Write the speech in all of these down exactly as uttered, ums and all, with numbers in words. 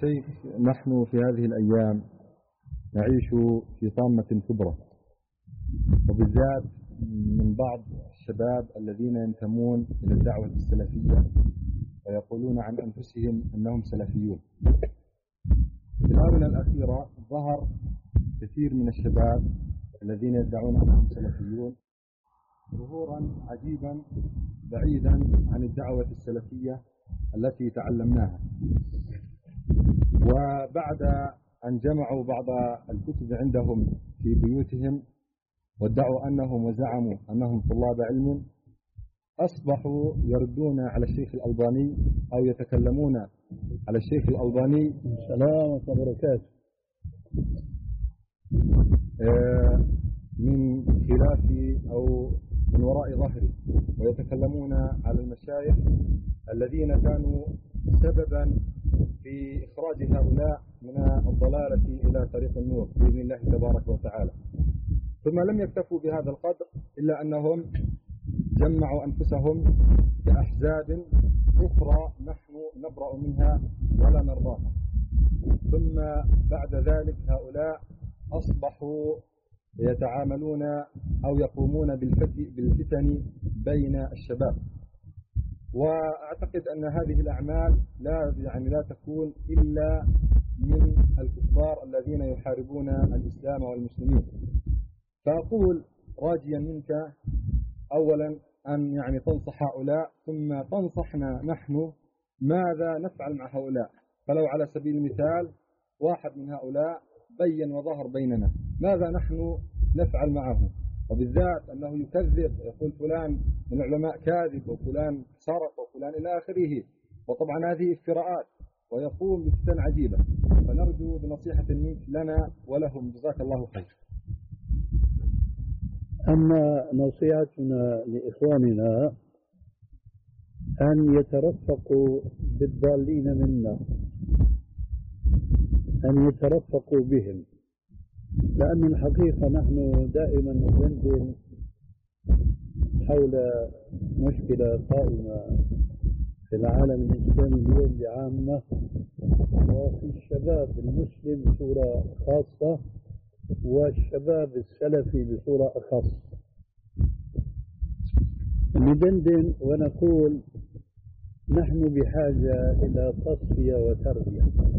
الشيخ، نحن في هذه الأيام نعيش في طامة كبرى، وبالذات من بعض الشباب الذين ينتمون إلى الدعوة السلفية ويقولون عن أنفسهم أنهم سلفيون. في الآونة الأخيرة ظهر كثير من الشباب الذين يدعون أنهم سلفيون ظهورا عجيبا بعيدا عن الدعوة السلفية التي تعلمناها. وبعد أن جمعوا بعض الكتب عندهم في بيوتهم وادعوا أنهم وزعموا أنهم طلاب علم، أصبحوا يردون على الشيخ الألباني أو يتكلمون على الشيخ الألباني السلام وبركاته من خلاف أو من وراء ظهري، ويتكلمون على المشايخ الذين كانوا سببا في إخراج هؤلاء من الضلالة إلى طريق النور بإذن الله تبارك وتعالى. ثم لم يكتفوا بهذا القدر إلا أنهم جمعوا أنفسهم كأحزاب أخرى نحن نبرأ منها ولا نرضاها. ثم بعد ذلك هؤلاء أصبحوا يتعاملون أو يقومون بالفتن بين الشباب. وأعتقد أن هذه الأعمال لا يعني لا تكون إلا من الكفار الذين يحاربون الإسلام والمسلمين. فأقول راجيا منك أولا أن يعني تنصح هؤلاء، ثم تنصحنا نحن ماذا نفعل مع هؤلاء. فلو على سبيل المثال واحد من هؤلاء بين وظهر بيننا، ماذا نحن نفعل معه؟ وبالذات أنه يكذب، يقول فلان من العلماء كاذب وفلان سرق وفلان إلى آخره. وطبعا هذه افتراءات، ويقوم بفتن عجيبة. فنرجو بنصيحة منك لنا ولهم، جزاك الله خير. أما نصيحتنا لإخواننا أن يترفقوا بالضالين منا، أن يترفقوا بهم، لأن الحقيقة نحن دائما ندندن حول مشكلة قائمة في العالم الإسلامي اليوم بعامة، وفي الشباب المسلم بصورة خاصة، والشباب السلفي بصورة أخص. ندندن ونقول نحن بحاجة إلى تصفية وتربية.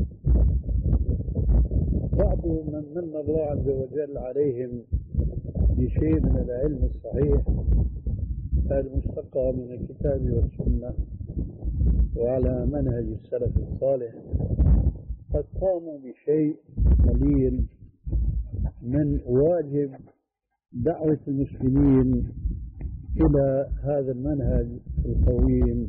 بعض من من الله عز وجل عليهم بشيء من العلم الصحيح المستقى من الكتاب والسنة وعلى منهج السلف الصالح، قد قاموا بشيء قليل من واجب دعوة المسلمين إلى هذا المنهج القويم،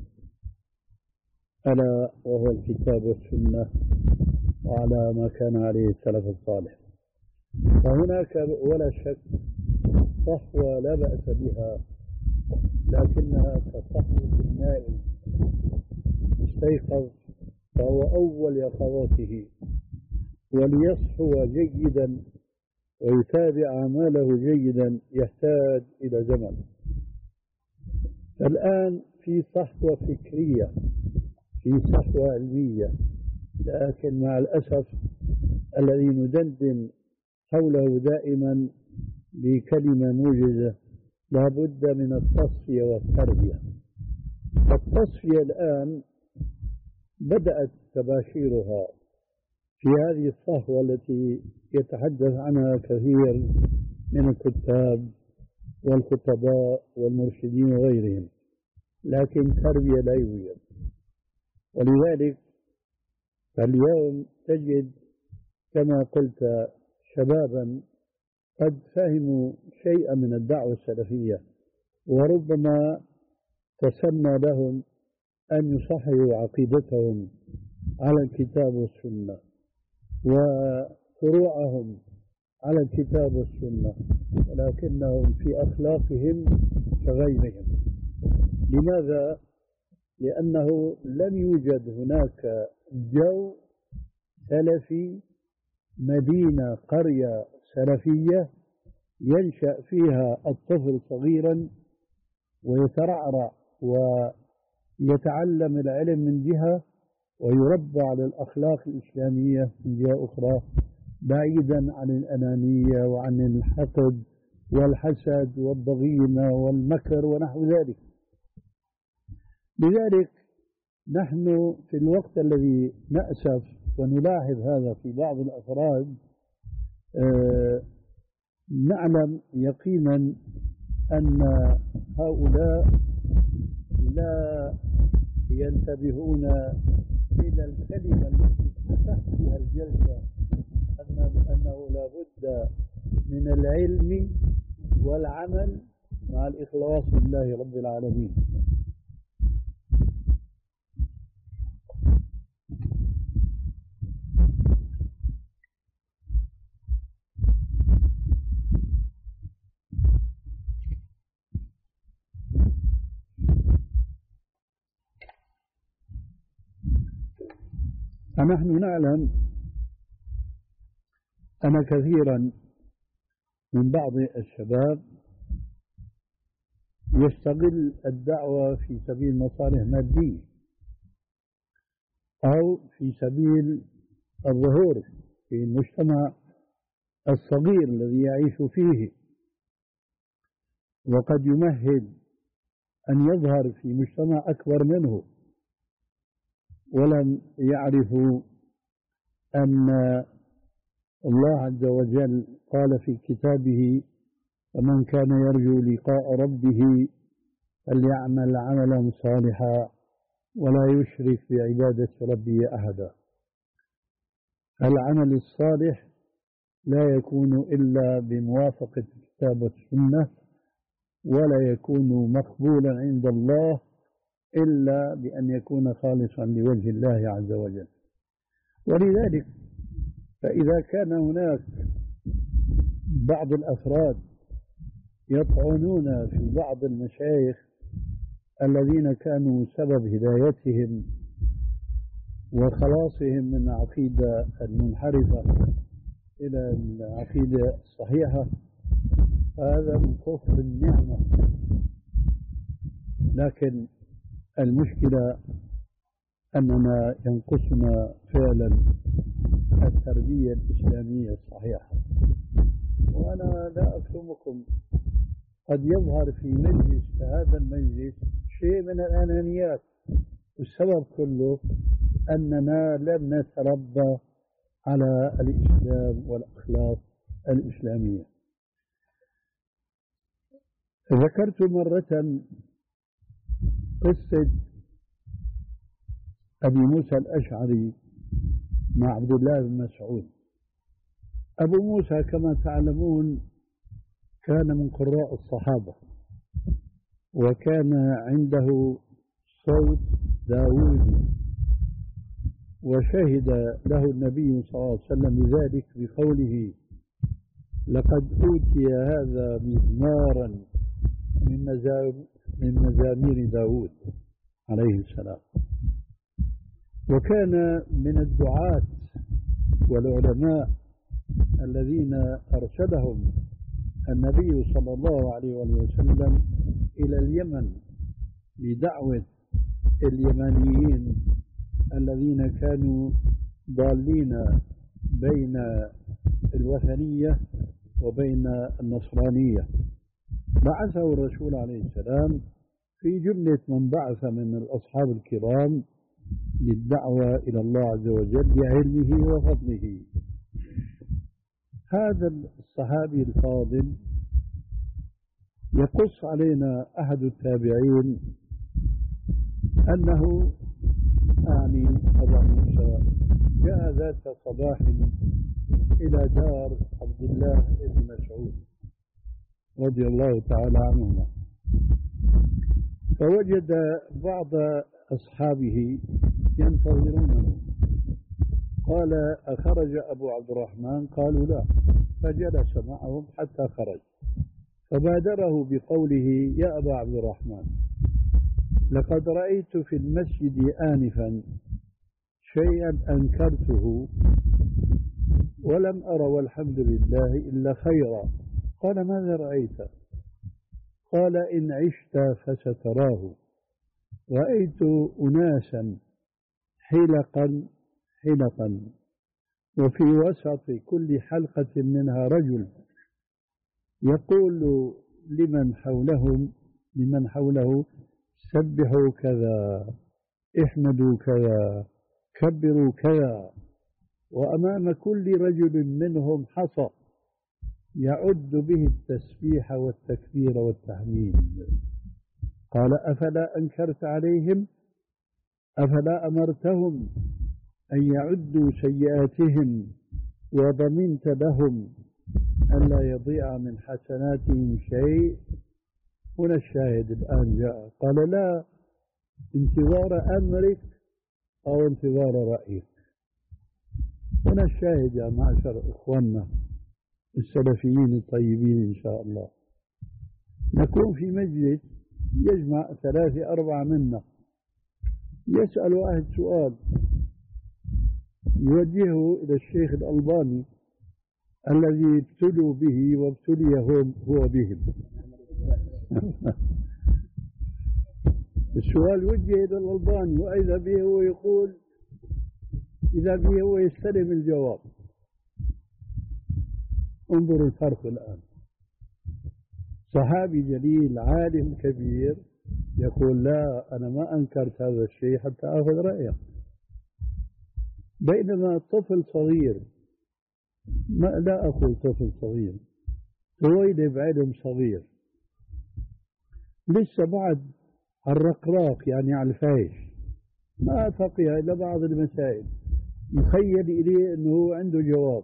ألا وهو الكتاب والسنة وعلى ما كان عليه السلف الصالح. فهناك ولا شك صحوة لا بأس بها، لكنها كصحوة النائم استيقظ فهو أول يقظته، وليصحو جيدا ويتابع أعماله جيدا يحتاج إلى زمن. الآن في صحوة فكرية، في صحوة علمية، لكن مع الأسف الذي ندندن حوله دائما بكلمة موجزة: لا بد من التصفية والتربية. التصفية الآن بدأت تباشيرها في هذه الصحوة التي يتحدث عنها كثير من الكتاب والخطباء والمرشدين وغيرهم، لكن تربية لا يوجد. ولذلك فاليوم تجد كما قلت شبابا قد فهموا شيئا من الدعوة السلفية، وربما تسنى لهم أن يصححوا عقيدتهم على الكتاب والسنة وفروعهم على الكتاب والسنة، ولكنهم في أخلاقهم كغيرهم. لماذا؟ لأنه لم يوجد هناك جو سلفي، مدينة قرية سلفية ينشأ فيها الطفل صغيرا ويترعرع ويتعلم العلم من جهة، ويربى على الأخلاق الإسلامية من جهة أخرى، بعيدا عن الأنانية وعن الحقد والحسد والضغينة والمكر ونحو ذلك. لذلك نحن في الوقت الذي نأسف ونلاحظ هذا في بعض الأفراد آه نعلم يقينا أن هؤلاء لا ينتبهون إلى الكلمة التي فتحت بها الجلسة، أنه لا بد من العلم والعمل مع الإخلاص لله رب العالمين. فنحن نعلم أن كثيرا من بعض الشباب يستغل الدعوة في سبيل مصالح مادية أو في سبيل الظهور في المجتمع الصغير الذي يعيش فيه، وقد يمهد أن يظهر في مجتمع أكبر منه، ولم يعرفوا أن الله عز وجل قال في كتابه: ومن كان يرجو لقاء ربه فليعمل عملا صالحا ولا يشرك بعبادة ربه أحدا. العمل الصالح لا يكون إلا بموافقة الكتاب والسنة، ولا يكون مقبولا عند الله إلا بأن يكون خالصا لوجه الله عز وجل. ولذلك فإذا كان هناك بعض الأفراد يطعنون في بعض المشايخ الذين كانوا سبب هدايتهم وخلاصهم من العقيدة المنحرفة إلى العقيدة الصحيحة، هذا من كفر النعمة. لكن المشكلة أننا ينقصنا فعلا التربية الإسلامية الصحيحة. وأنا لا أكرمكم، قد يظهر في مجلس هذا المجلس شيء من الأنانيات، والسبب كله أننا لم نتربى على الإسلام والأخلاق الإسلامية. ذكرت مرة قصة أبي موسى الأشعري مع عبد الله بن مسعود. أبو موسى كما تعلمون كان من قراء الصحابة، وكان عنده صوت داوودي، وشهد له النبي صلى الله عليه وسلم بذلك بقوله: لقد أوتي هذا مزمارا من من مزامير داود عليه السلام. وكان من الدعاة والعلماء الذين أرسلهم النبي صلى الله عليه وسلم إلى اليمن لدعوة اليمنيين الذين كانوا ضالين بين الوثنية وبين النصرانية. بعثه الرسول عليه السلام في جملة من بعث من الأصحاب الكرام للدعوة إلى الله عز وجل بعلمه وفضله. هذا الصحابي الفاضل يقص علينا أحد التابعين أنه يعني أبا موسى جاء ذات صباح إلى دار عبد الله بن مسعود رضي الله تعالى عنهما، فوجد بعض أصحابه ينتظرونه. قال: أخرج أبو عبد الرحمن؟ قالوا: لا. فجلس معهم حتى خرج، فبادره بقوله: يا أبا عبد الرحمن، لقد رأيت في المسجد آنفا شيئا أنكرته ولم أر والحمد لله إلا خيرا. قال: ماذا رأيت؟ قال: إن عشت فستراه. رأيت أناسا حلقا حلقا، وفي وسط كل حلقة منها رجل يقول لمن حولهم لمن حوله: سبحوا كذا، احمدوا كذا، كبروا كذا. وأمام كل رجل منهم حصى يعد به التسبيح والتكبير والتحميد. قال: أفلا أنكرت عليهم؟ أفلا أمرتهم أن يعدوا سيئاتهم وضمنت لهم ألا يضيع من حسناتهم شيء؟ هنا الشاهد الآن جاء. قال: لا، انتظار أمرك أو انتظار رأيك. هنا الشاهد يا معشر إخواننا السلفيين الطيبين إن شاء الله. نكون في مجلس يجمع ثلاثة أربعة منا، يسأل واحد سؤال يوجهه إلى الشيخ الألباني الذي ابتلوا به وابتلي هو بهم. السؤال وجه إلى الألباني وإذا به هو يقول إذا به هو يستلم الجواب. انظروا الفرق الآن. صحابي جليل عالم كبير يقول: لا، أنا ما أنكرت هذا الشيء حتى أخذ رأيك. بينما طفل صغير، ما لا أقول طفل صغير، طويل بعلم صغير لسه بعد الرقراق يعني على الفايش، ما فقه إلا بعض المسائل، يخيل إليه أنه عنده جواب.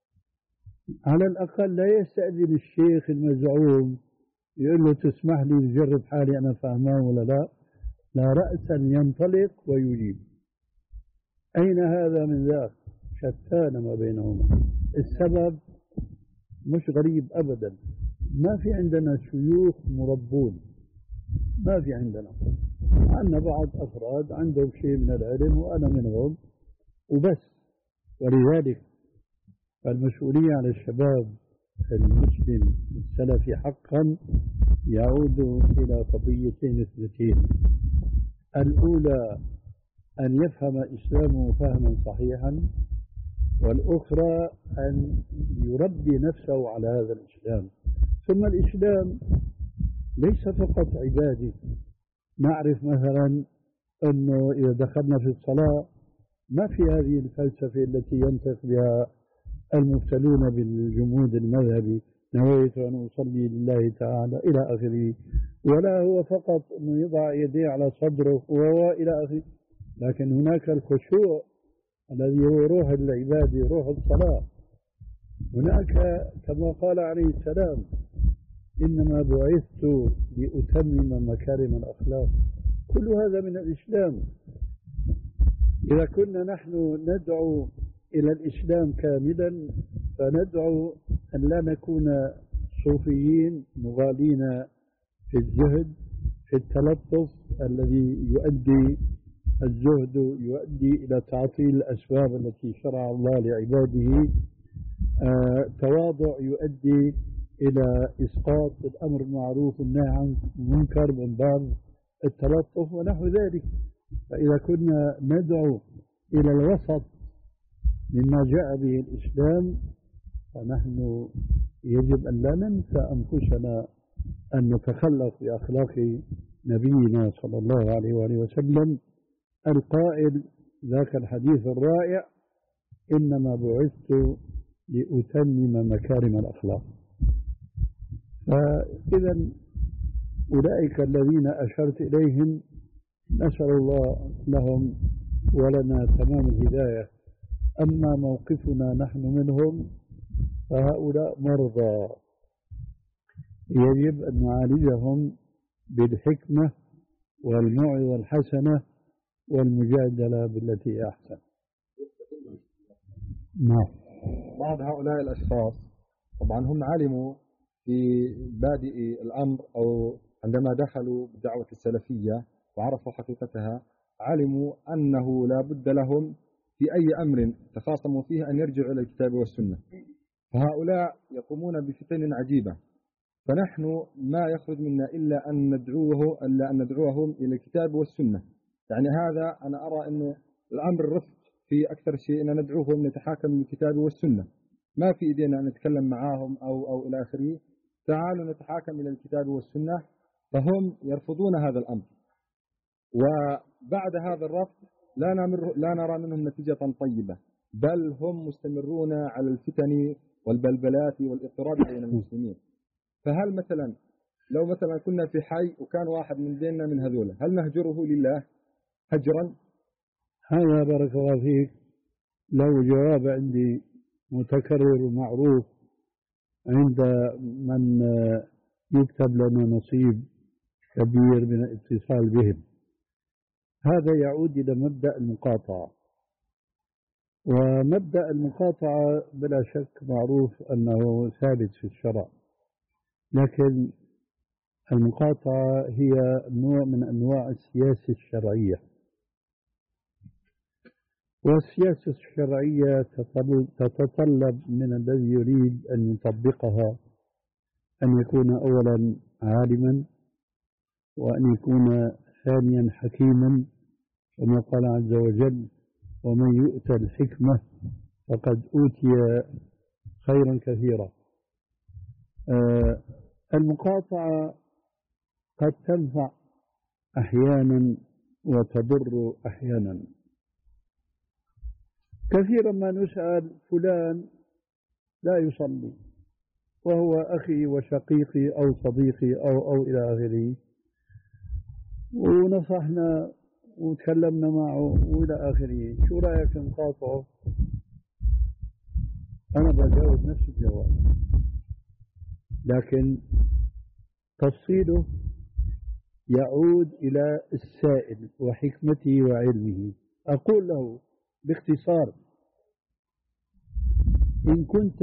على الأقل لا يستأذن الشيخ المزعوم يقول له: تسمح لي نجرب حالي أنا فهمان ولا لا؟ لا، رأسا ينطلق ويجيب. أين هذا من ذاك؟ شتان ما بينهما. السبب مش غريب أبدا، ما في عندنا شيوخ مربون، ما في عندنا. عندنا بعض أفراد عندهم شيء من العلم وأنا منهم وبس. ولذلك المسؤولية على الشباب المسلم السلفي حقا يعود إلى قضيتين اثنتين: الأولى أن يفهم إسلامه فهما صحيحا، والأخرى أن يربي نفسه على هذا الإسلام. ثم الإسلام ليس فقط عبادة. نعرف مثلا أنه إذا دخلنا في الصلاة ما في هذه الفلسفة التي ينطق بها المبتلون بالجمود المذهبي: نويت أن أصلي لله تعالى إلى آخره، ولا هو فقط أنه يضع يديه على صدره وهو إلى آخره. لكن هناك الخشوع الذي هو روح العبادة، روح الصلاة. هناك كما قال عليه السلام: إنما بعثت لأتمم مكارم الأخلاق. كل هذا من الإسلام. إذا كنا نحن ندعو إلى الإسلام كاملا فندعو أن لا نكون صوفيين مغالين في الزهد، في التلطف الذي يؤدي الزهد يؤدي إلى تعطيل الأسباب التي شرع الله لعباده، آه، تواضع يؤدي إلى إسقاط الأمر المعروف والنهي عن المنكر من باب التلطف ونحو ذلك. فإذا كنا ندعو إلى الوسط مما جاء به الإسلام فنحن يجب أن لا ننسى أنفسنا أن نتخلق بأخلاق نبينا صلى الله عليه وآله وسلم القائل ذاك الحديث الرائع: إنما بعثت لأتمم مكارم الأخلاق. فإذا أولئك الذين أشرت إليهم نسأل الله لهم ولنا تمام الهداية. أما موقفنا نحن منهم فهؤلاء مرضى يجب أن نعالجهم بالحكمة والموعظة الحسنة والمجادلة بالتي أحسن. نعم. بعض هؤلاء الأشخاص طبعا هم علموا في بادئ الأمر أو عندما دخلوا بالدعوة السلفية وعرفوا حقيقتها علموا أنه لا بد لهم في أي أمر تخاصموا فيه أن يرجعوا إلى الكتاب والسنة. فهؤلاء يقومون بفتن عجيبة، فنحن ما يخرج منا إلا أن ندعوه إلا أن ندعوهم إلى الكتاب والسنة. يعني هذا أنا أرى أنه الأمر الرفق في أكثر شيء أن ندعوهم نتحاكم للكتاب والسنة، ما في إيدينا أن نتكلم معاهم أو أو إلى آخره، تعالوا نتحاكم إلى الكتاب والسنة، فهم يرفضون هذا الأمر. وبعد هذا الرفض لا نمر لا نرى منهم نتيجة طيبة، بل هم مستمرون على الفتن والبلبلات والاضطراب بين المسلمين. فهل مثلا لو مثلا كنا في حي وكان واحد من ديننا من هذولا، هل نهجره لله هجرا؟ هذا بارك الله فيك له جواب عندي متكرر ومعروف عند من يكتب لنا نصيب كبير من الاتصال بهم. هذا يعود إلى مبدأ المقاطعة، ومبدأ المقاطعة بلا شك معروف أنه ثابت في الشرع، لكن المقاطعة هي نوع من أنواع السياسة الشرعية، والسياسة الشرعية تتطلب من الذي يريد أن يطبقها أن يكون أولا عالما، وأن يكون ثانيا حكيما، كما قال عز وجل: ومن يؤتى الحكمة فقد أوتي خيرا كثيرا. آه المقاطعة قد تنفع أحيانا وتضر أحيانا. كثيرا ما نسأل فلان لا يصلي وهو أخي وشقيقي أو صديقي أو أو إلى آخره، ونصحنا وتكلمنا معه وإلى آخره، شو رأيك نقاطعه؟ أنا بجاوب نفس الجواب، لكن تفصيله يعود إلى السائل وحكمته وعلمه. أقول له باختصار: إن كنت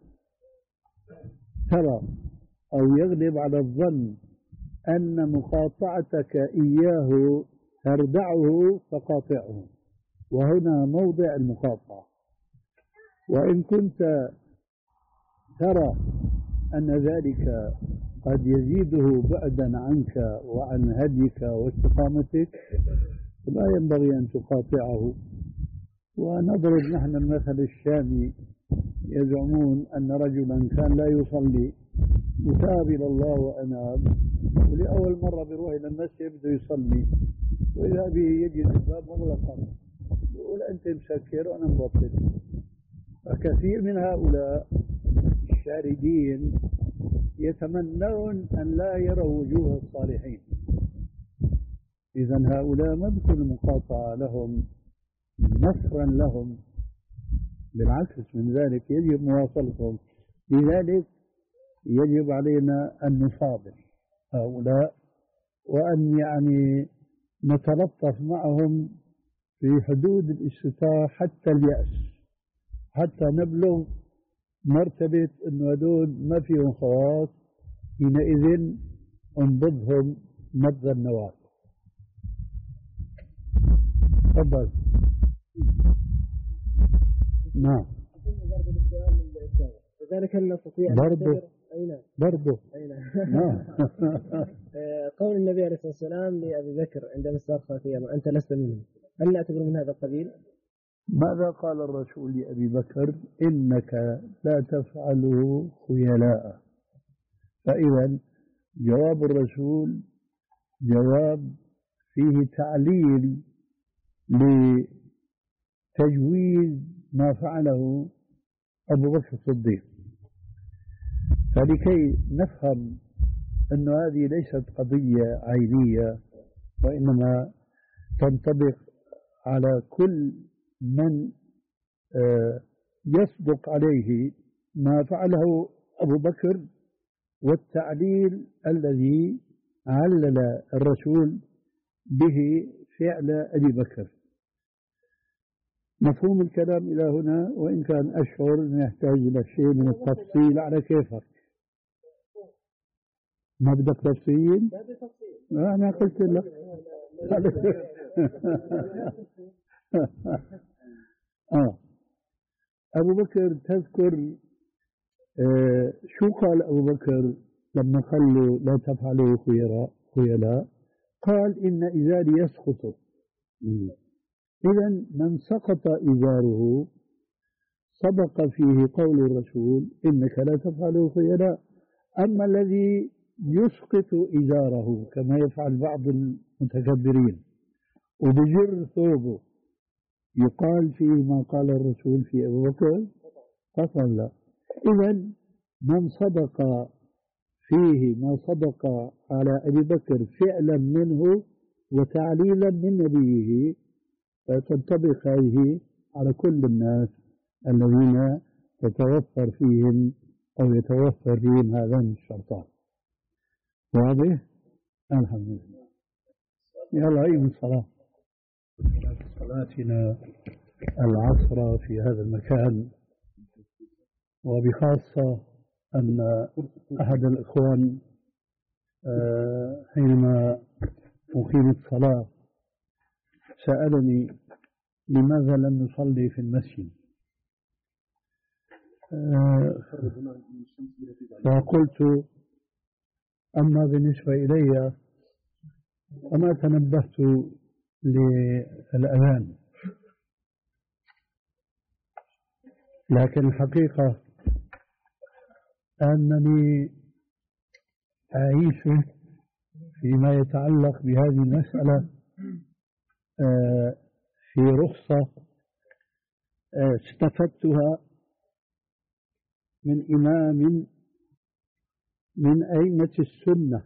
ترى أو يغلب على الظن أن مقاطعتك إياه تردعه فقاطعه، وهنا موضع المقاطعة. وإن كنت ترى أن ذلك قد يزيده بعدا عنك وعن هديك واستقامتك، لا ينبغي أن تقاطعه. ونضرب نحن المثل الشامي: يزعمون أن رجلا كان لا يصلي وتاب إلى الله وأناب، ولأول مرة بيروح إلى المسجد بده يصلي، وإذا به يجد الباب مغلقا، يقول أنت مسكر وأنا مبطل. فكثير من هؤلاء الشاردين يتمنون أن لا يروا وجوه الصالحين. إذا هؤلاء ما بكون المقاطعة لهم نصرا لهم، بالعكس من ذلك يجب مواصلتهم. لذلك يجب علينا أن نصابر هؤلاء، وأن يعني نتلطف معهم في حدود الاستطاعة حتى اليأس، حتى نبلغ مرتبة أنه هذول ما فيهم خواص، حينئذ انبضهم نبض النواة. تفضل. نعم. لذلك هل نستطيع أن برضه أي نعم برضه أي نعم قول النبي عليه الصلاة والسلام لأبي بكر عندما استرخى فيها: أنت لست منهم، هل نعتبر من هذا القبيل؟ ماذا قال الرسول لأبي بكر؟ إنك لا تفعله خيلاء. فإذا جواب الرسول جواب فيه تعليل لتجويز ما فعله أبو بكر الصديق. فلكي نفهم أن هذه ليست قضية عينية، وإنما تنطبق على كل من يصدق عليه ما فعله أبو بكر، والتعليل الذي علل الرسول به فعل أبي بكر. مفهوم الكلام إلى هنا، وإن كان أشعر أن يحتاج إلى شيء من التفصيل على كيفك. ما بدك تفصيل؟ أنا قلت لك. آه. أبو بكر تذكر آه شو قال أبو بكر لما قال له لا تفعلوا خيلاء؟ قال: إن إزاري يسقط. إذا من سقط إزاره صدق فيه قول الرسول إنك لا تفعل خيرا. أما الذي يسقط إزاره كما يفعل بعض المتكبرين وبجر ثوبه يقال فيه ما قال الرسول في أبو بكر قطعا لا. إذا من صدق فيه ما صدق على أبي بكر فعلا منه وتعليلا من نبيه فتنطبق هذه على كل الناس الذين تتوفر فيهم أو يتوفر فيهم هذان الشرطان. واضح؟ الحمد لله. يلا عيد الصلاة. صلاتنا العصر في هذا المكان، وبخاصة أن أحد الإخوان حينما أقيمت الصلاة سألني لماذا لم نصلي في المسجد، فقلت أما بالنسبة إلي فما تنبهت للأذان، لكن الحقيقة أنني أعيش فيما يتعلق بهذه المسألة في رخصة استفدتها من إمام من أئمة السنة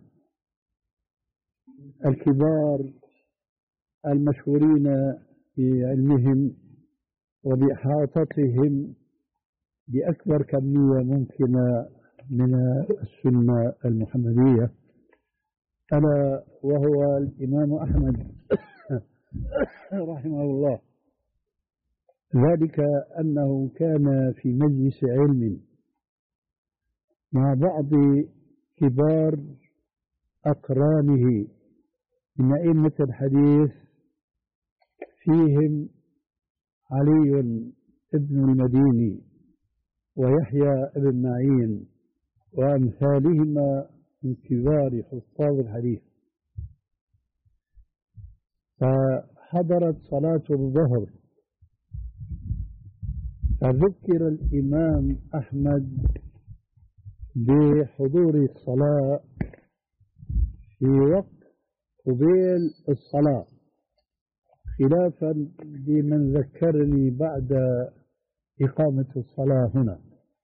الكبار المشهورين بعلمهم وبإحاطتهم بأكبر كمية ممكنة من السنة المحمدية، ألا وهو الإمام أحمد رحمه الله. ذلك أنه كان في مجلس علم مع بعض كبار أقرانه من أئمة الحديث، فيهم علي ابن المديني ويحيى ابن معين وأمثالهما من كبار حفاظ الحديث. فحضرت صلاة الظهر فذكر الإمام أحمد بحضور الصلاة في وقت قبيل الصلاة، خلافا لمن ذكرني بعد إقامة الصلاة هنا.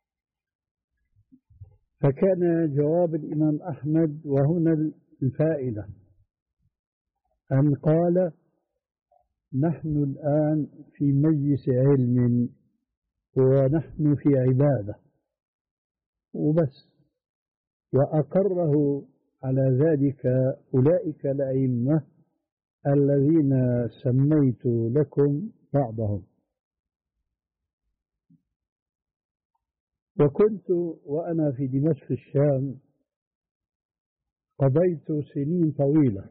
فكان جواب الإمام أحمد وهنا الفائدة أن قال: نحن الآن في مجلس علم ونحن في عبادة وبس، وأقره على ذلك أولئك الأئمة الذين سميت لكم بعضهم. وكنت وأنا في دمشق الشام قضيت سنين طويلة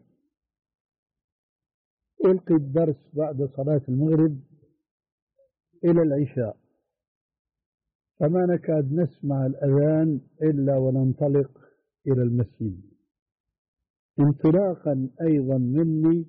ألقي الدرس بعد صلاة المغرب إلى العشاء، فما نكاد نسمع الأذان إلا وننطلق إلى المسجد، انطلاقا أيضا مني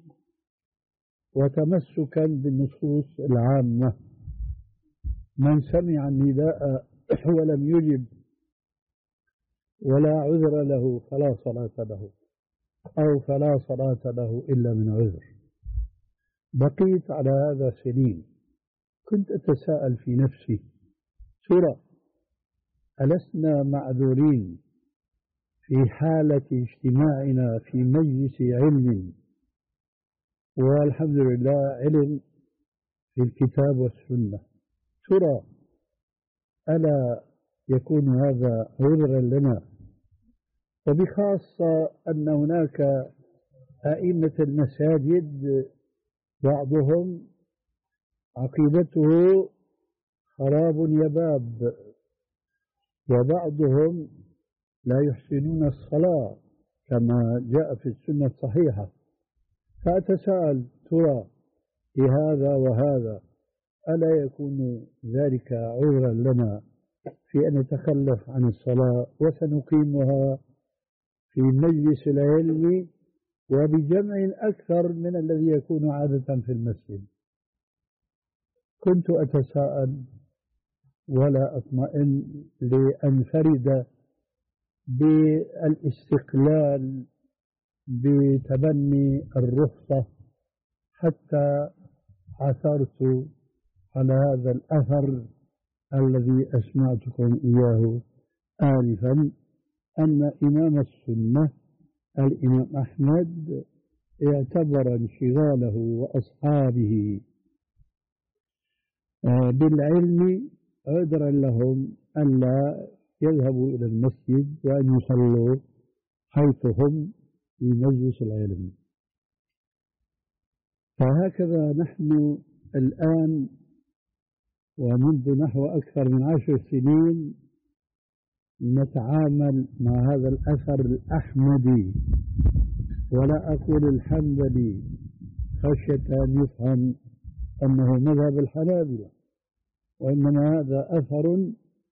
وتمسكا بالنصوص العامة. من سمع النداء ولم يجب ولا عذر له فلا صلاة له، أو فلا صلاة له إلا من عذر. بقيت على هذا سنين. كنت أتساءل في نفسي: ترى ألسنا معذورين في حالة اجتماعنا في مجلس علم، والحمد لله علم في الكتاب والسنة، ترى ألا يكون هذا عذرا لنا؟ وبخاصة أن هناك أئمة المساجد بعضهم عقيدته خراب يباب، وبعضهم لا يحسنون الصلاة كما جاء في السنة الصحيحة. فأتساءل: ترى في هذا وهذا ألا يكون ذلك عذرا لنا في أن نتخلف عن الصلاة وسنقيمها في مجلس العلم وبجمع أكثر من الذي يكون عادة في المسجد؟ كنت أتساءل ولا أطمئن لأنفرد بالاستقلال بتبني الرخصة حتى عثرت على هذا الأثر الذي أسمعتكم إياه آنفا، أن إمام السنة الإمام أحمد اعتبر انشغاله وأصحابه بالعلم عذرا لهم ألا يذهبوا إلى المسجد وأن يصلوا حيث هم في مجلس العلم. فهكذا نحن الآن ومنذ نحو أكثر من عشر سنين نتعامل مع هذا الأثر الأحمدي، ولا أقول الحنبلي خشية أن يفهم أنه مذهب الحنابلة، وإنما هذا أثر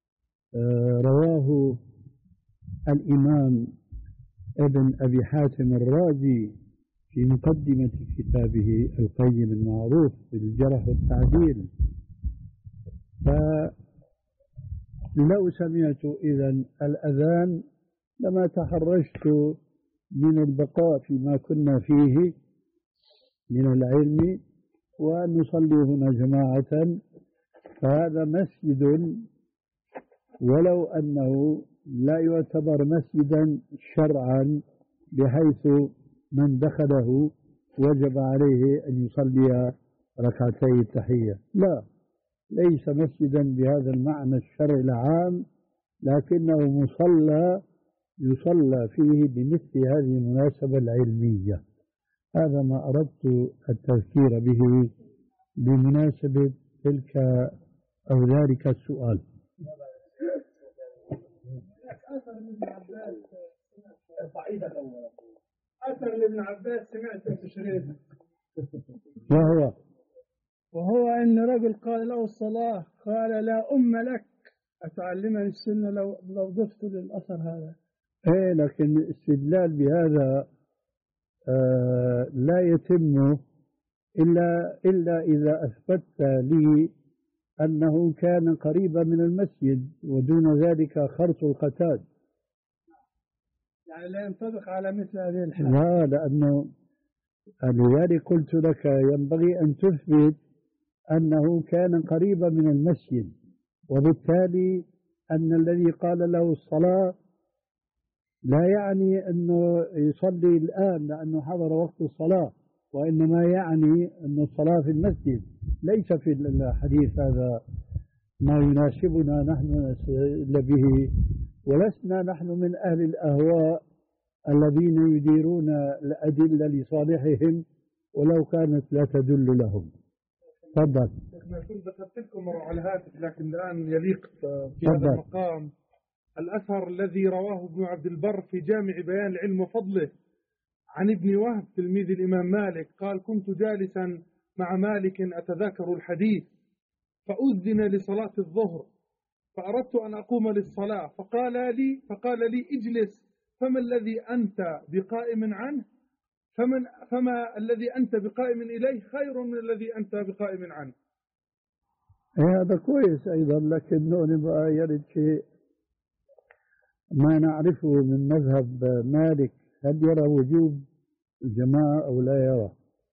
رواه الإمام ابن أبي حاتم الرازي في مقدمة كتابه القيم المعروف بالجرح والتعديل. فلو سمعت إذن الأذان لما تحرجت من البقاء فيما كنا فيه من العلم وأن نصلي هنا جماعة. فهذا مسجد ولو أنه لا يعتبر مسجدا شرعا بحيث من دخله وجب عليه أن يصلي ركعتي التحية، لا، ليس مسجدا بهذا المعنى الشرعي العام، لكنه مصلى يصلى فيه بمثل هذه المناسبة العلمية. هذا ما أردت التذكير به بمناسبة تلك أو ذلك السؤال. أثر لابن عباس أثر لابن عباس سمعته في شريط، وهو وهو أن رجل قال له الصلاة قال لا أم لك أتعلمني السنة لو لو ضفت للأثر هذا. إيه، لكن الاستدلال بهذا آه لا يتم إلا إلا إذا أثبتت لي أنه كان قريبا من المسجد ودون ذلك خرط القتاد. يعني لا ينطبق على مثل هذه الحالة. لا، لأنه لذلك قلت لك ينبغي أن تثبت أنه كان قريبا من المسجد، وبالتالي أن الذي قال له الصلاة لا يعني أنه يصلي الآن لأنه حضر وقت الصلاة، وإنما يعني أن الصلاة في المسجد. ليس في الحديث هذا ما يناسبنا نحن إلا به، ولسنا نحن من أهل الأهواء الذين يديرون الأدلة لصالحهم ولو كانت لا تدل لهم. تفضل. أنا كنت ذكرت لكم على الهاتف، لكن الآن يليق في هذا المقام الأثر الذي رواه ابن عبد البر في جامع بيان العلم وفضله عن ابن وهب تلميذ الإمام مالك قال: كنت جالسا مع مالك أتذاكر الحديث فأذن لصلاة الظهر فأردت أن أقوم للصلاة فقال لي فقال لي اجلس، فما الذي أنت بقائم عنه فمن فما الذي أنت بقائم إليه خير من الذي أنت بقائم عنه. هذا كويس أيضا، لكنه نبقى يرد شيء ما نعرفه من مذهب مالك، هل يرى وجوب الجماعة أو لا يرى؟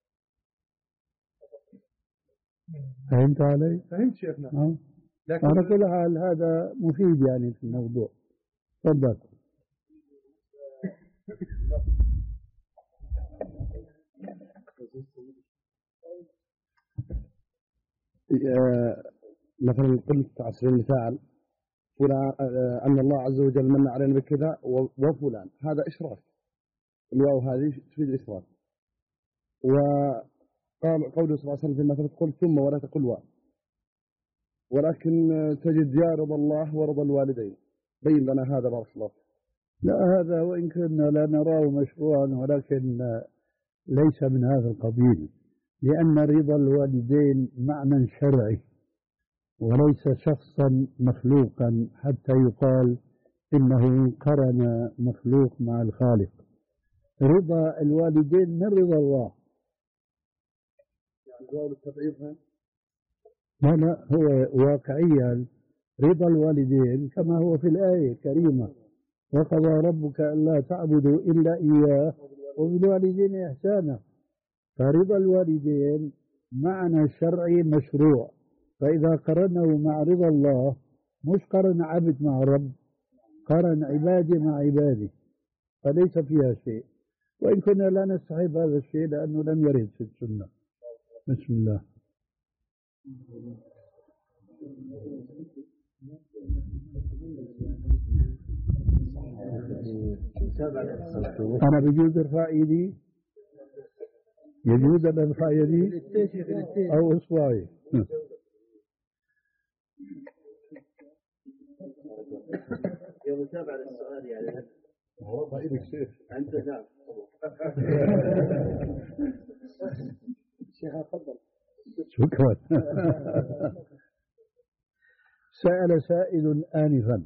فهمت علي؟ فهمت شيخنا. أه؟ لكن على كل حال هذا مفيد يعني في الموضوع. تفضل. مثلا قلت عشرين مثال فلان أن الله عز وجل من علينا بكذا وفلان، هذا إشراك، الواو هذه تفيد الإشراك. وقال قوله صلى الله عليه وسلم فيما تقول ثم ولا تقل و، ولكن تجد يا رضا الله ورضا الوالدين. بين لنا هذا بارك الله. لا، هذا وإن كنا لا نراه مشروعا ولكن ليس من هذا القبيل، لأن رضا الوالدين معنى شرعي وليس شخصا مخلوقا حتى يقال إنه قرن مخلوق مع الخالق. رضا الوالدين من رضا الله. يعني جواب التبعيض لا لا، هو واقعيا رضا الوالدين كما هو في الآية الكريمة: وقضى ربك ألا تعبدوا إلا إياه وبالوالدين إحسانا. فرضا الوالدين معنى شرعي مشروع، فإذا قرنه مع رضا الله مش قرن عبد مع رب، قرن عبادي مع عبادي، فليس فيها شيء، وإن كنا لا نستحب هذا الشيء لأنه لم يرد في السنة. بسم الله. أنا بجوز ارفع ايدي؟ يجوز أن ارفع يدي أو إصبعي؟ يوم متابعة للسؤال يعني وضع ايدك شيخ انت. نعم شيخ تفضل. شكرا. سأل سائل آنفا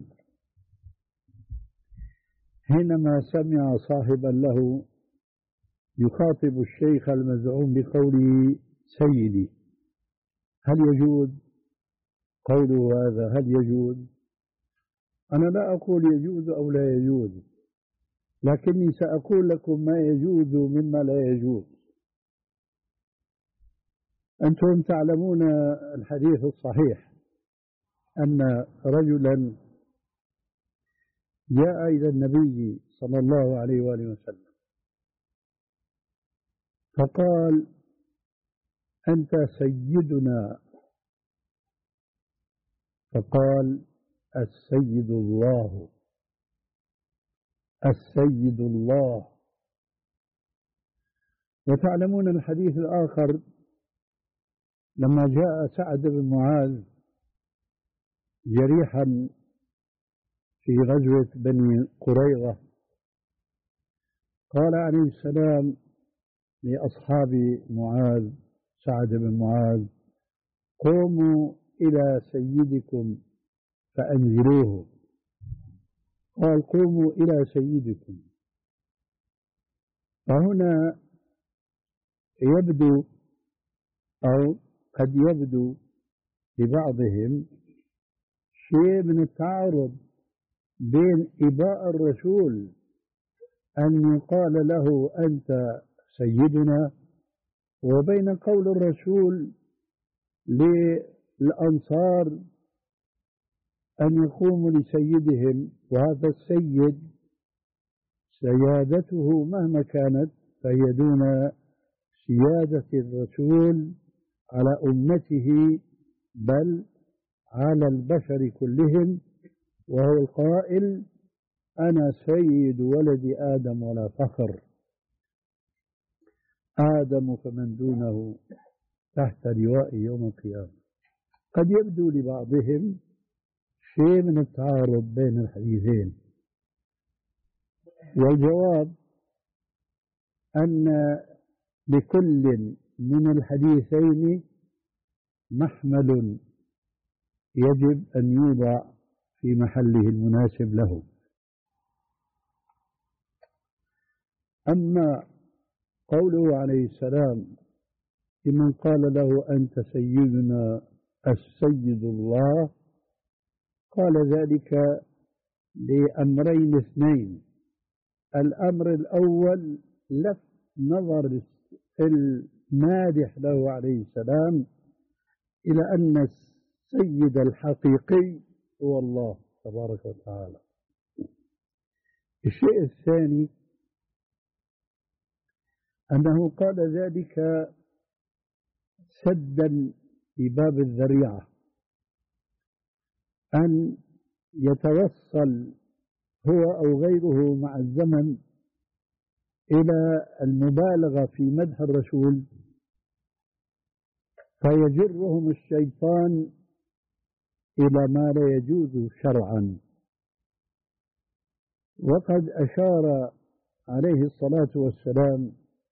حينما سمع صاحبا له يخاطب الشيخ المزعوم بقوله سيدي: هل يجوز قوله هذا؟ هل يجوز؟ أنا لا أقول يجوز أو لا يجوز، لكني سأقول لكم ما يجوز مما لا يجوز. أنتم تعلمون الحديث الصحيح أن رجلا جاء إلى النبي صلى الله عليه وآله وسلم فقال: أنت سيدنا. فقال: السيد الله، السيد الله. وتعلمون الحديث الآخر لما جاء سعد بن معاذ جريحا في غزوة بني قريظة، قال عليه السلام لأصحاب معاذ سعد بن معاذ: قوموا إلى سيدكم فأنزلوه. قال: قوموا إلى سيدكم. فهنا يبدو أو قد يبدو لبعضهم شيء من التعارض بين إباء الرسول أن يقال له أنت سيدنا وبين قول الرسول للأنصار أن يقوموا لسيدهم، وهذا السيد سيادته مهما كانت فهي دون سيادة الرسول على أمته بل على البشر كلهم، وهو القائل: أنا سيد ولد آدم ولا فخر، آدم فمن دونه تحت لواء يوم القيامة. قد يبدو لبعضهم شيء من التعارض بين الحديثين، والجواب أن لكل من الحديثين محمل يجب أن يوضع في محله المناسب له. أما قوله عليه السلام لمن قال له أنت سيدنا السيد الله، قال ذلك لأمرين اثنين: الأمر الأول لفت نظر المادح له عليه السلام إلى أن السيد الحقيقي هو الله تبارك وتعالى. الشيء الثاني أنه قال ذلك سدا في باب الذريعة، أن يتوصل هو أو غيره مع الزمن إلى المبالغة في مدح الرسول فيجرهم الشيطان إلى ما لا يجوز شرعا. وقد أشار عليه الصلاة والسلام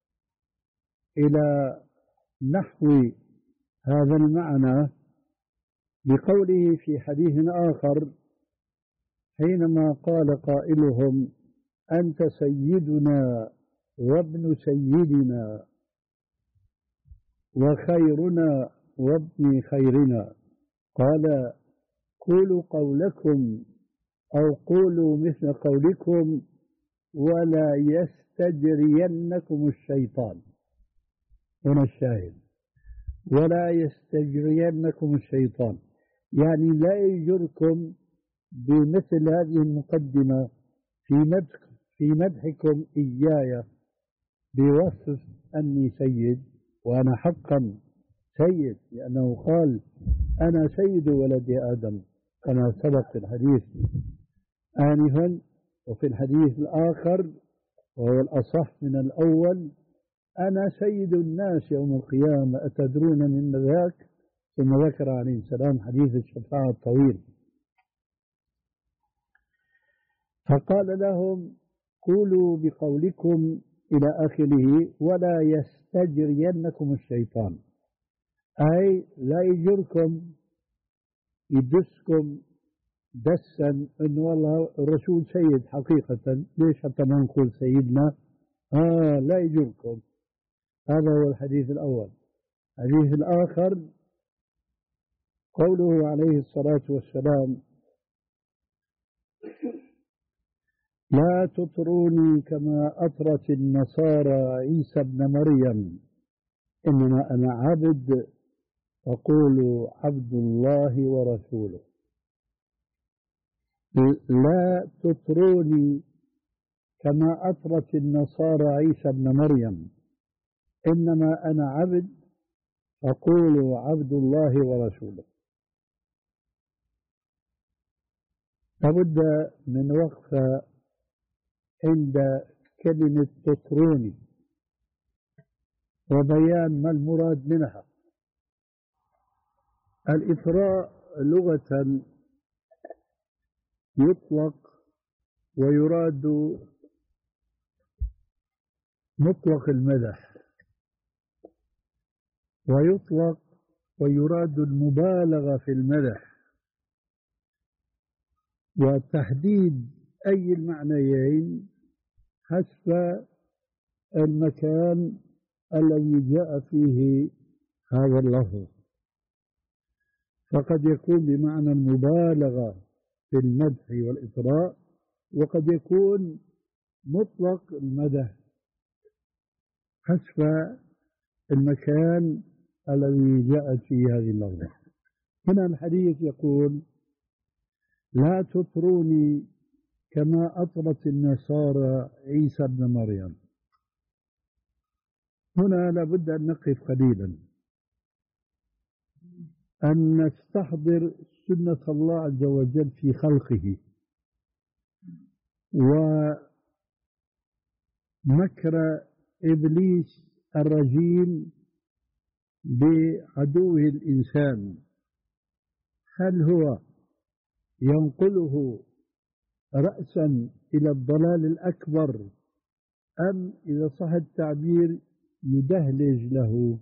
إلى نحو هذا المعنى بقوله في حديث آخر حينما قال قائلهم: أنت سيدنا وابن سيدنا وخيرنا وابن خيرنا قال قولوا قولكم أو قولوا مثل قولكم ولا يستجرينكم الشيطان. هنا الشاهد، ولا يستجرينكم الشيطان، يعني لا يجركم بمثل هذه المقدمة في مدح في مدحكم إياي بوصف أني سيد، وأنا حقا سيد، لأنه قال أنا سيد ولد آدم كما سبق في الحديث آنفا. وفي الحديث الآخر وهو الأصح من الأول أنا سيد الناس يوم القيامة أتدرون من ذاك؟ ثم ذكر عليه السلام حديث الشفاعة الطويل، فقال لهم قولوا بقولكم إلى آخره ولا يستجرينكم الشيطان، أي لا يجركم يدسكم دسا أن والله الرسول سيد حقيقة، ليش حتى ما نقول سيدنا؟ آه لا يجركم. هذا هو الحديث الأول. الحديث الآخر قوله عليه الصلاة والسلام لا تطروني كما أطرت النصارى عيسى ابن مريم إنما أنا عبد فقولوا عبد الله ورسوله. لا تطروني كما أطرت النصارى عيسى ابن مريم إنما أنا عبد فقولوا عبد الله ورسوله. لابد من وقفة عند كلمة تطروني وبيان ما المراد منها. الإطراء لغة يطلق ويراد مطلق المدح، ويطلق ويراد المبالغة في المدح، وتحديد أي المعنيين حسب المكان الذي جاء فيه هذا اللفظ. فقد يكون بمعنى المبالغة في المدح والإطراء، وقد يكون مطلق المدح حسب المكان الذي جاءت فيه هذه اللفظة. هنا الحديث يقول لا تطروني كما أطرت النصارى عيسى ابن مريم. هنا لابد أن نقف قليلا، أن نستحضر سنة الله عز وجل في خلقه ومكر إبليس الرجيم بعدوه الإنسان. هل هو ينقله رأسا إلى الضلال الأكبر، أم إذا صح التعبير يدهلج له،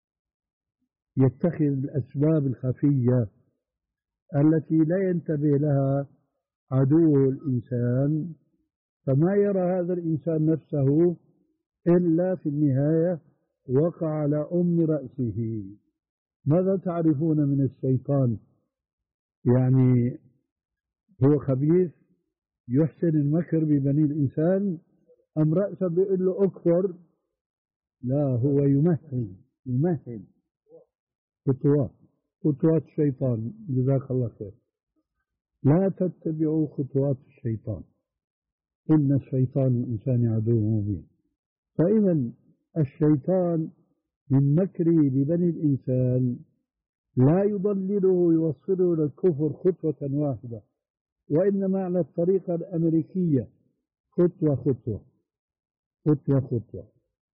يتخذ الأسباب الخفية التي لا ينتبه لها عدو الإنسان، فما يرى هذا الإنسان نفسه إلا في النهاية وقع على أم رأسه. ماذا تعرفون من الشيطان؟ يعني هو خبيث يحسن المكر ببني الإنسان، أم رأسه بيقول له أكفر؟ لا، هو يمهد يمهد خطوات خطوات الشيطان. جزاك الله خير. لا تتبعوا خطوات الشيطان إن الشيطان الإنسان عدو مبين. فإذا الشيطان من مكره ببني الإنسان لا يضلله يوصله للكفر خطوة واحدة، وإنما على الطريقة الأمريكية خطوة خطوة خطوة خطوة.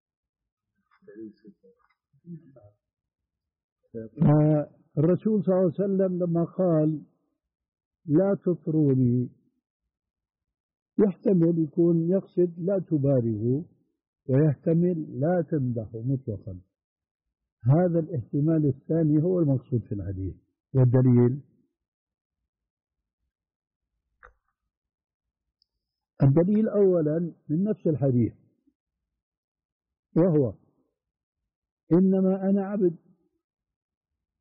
الرسول صلى الله عليه وسلم لما قال لا تطروني يحتمل يكون يقصد لا تبالغوا، ويحتمل لا تمدحوا مطلقا. هذا الاحتمال الثاني هو المقصود في الحديث. والدليل الدليل أولا من نفس الحديث، وهو إنما أنا عبد